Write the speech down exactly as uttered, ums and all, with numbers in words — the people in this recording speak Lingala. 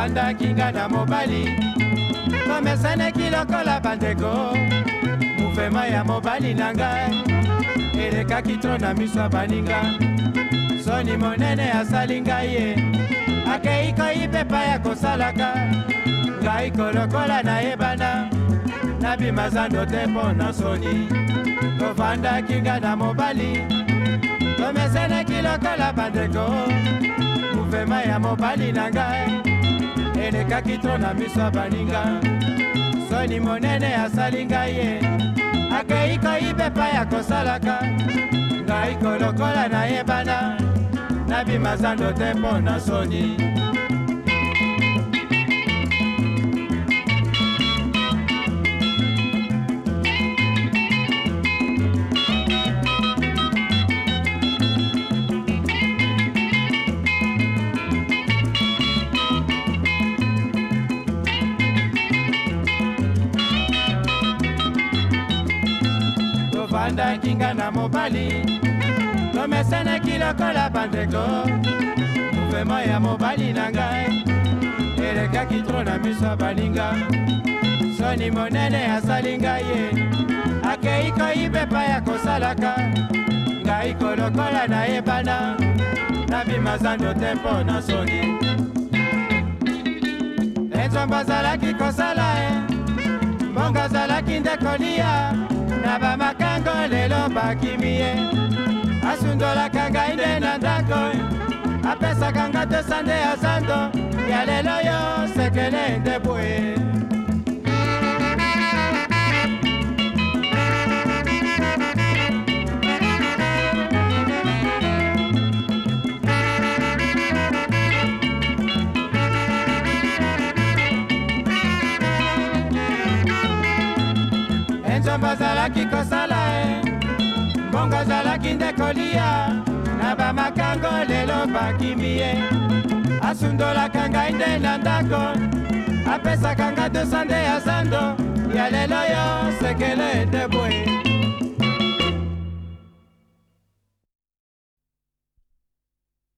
tovandaki nga na mobali tomesaneki lokola bandeko muvema ya mobali na ngai elekaki tro na miso ya baninga soni monene asali ngai ye akei koyipepa ya kosalaka ngai kolokola nayebana nabima zando te mpo na soni tovandaki nga na mobali tomesaneki lokola bandeko muvema ya mobali na ngai elekaki tro na miso ya baninga soni monene asali ngai ye akei koyipepa ya kosalaka ngai kolokola nayebana nabima zando te mpo na soni tovandaki nga na mobali tomesaneki lokola bandeko muvema ya mobali na ngai elekaki tro na miso ya baninga soni monene asali ngai ye akei koyipepa ya kosalaka ngai kolokola nayebana nabima zando te mpo na soni enzombo azalaki kosala e mbongo azalaki nde kolia na bamakango lelo bakimi ye asundolaka ngai nde na ndako apesaka nga tesa nde ya zando ya lelo yo sekele nde boye enzombo azalaki kosala e mbongo azalaki nde kolia na bamakango lelo bakimi ye asundolaka ngai nde na ndako apesaka nga dosa nde ya zando ya lelo yo sekele nde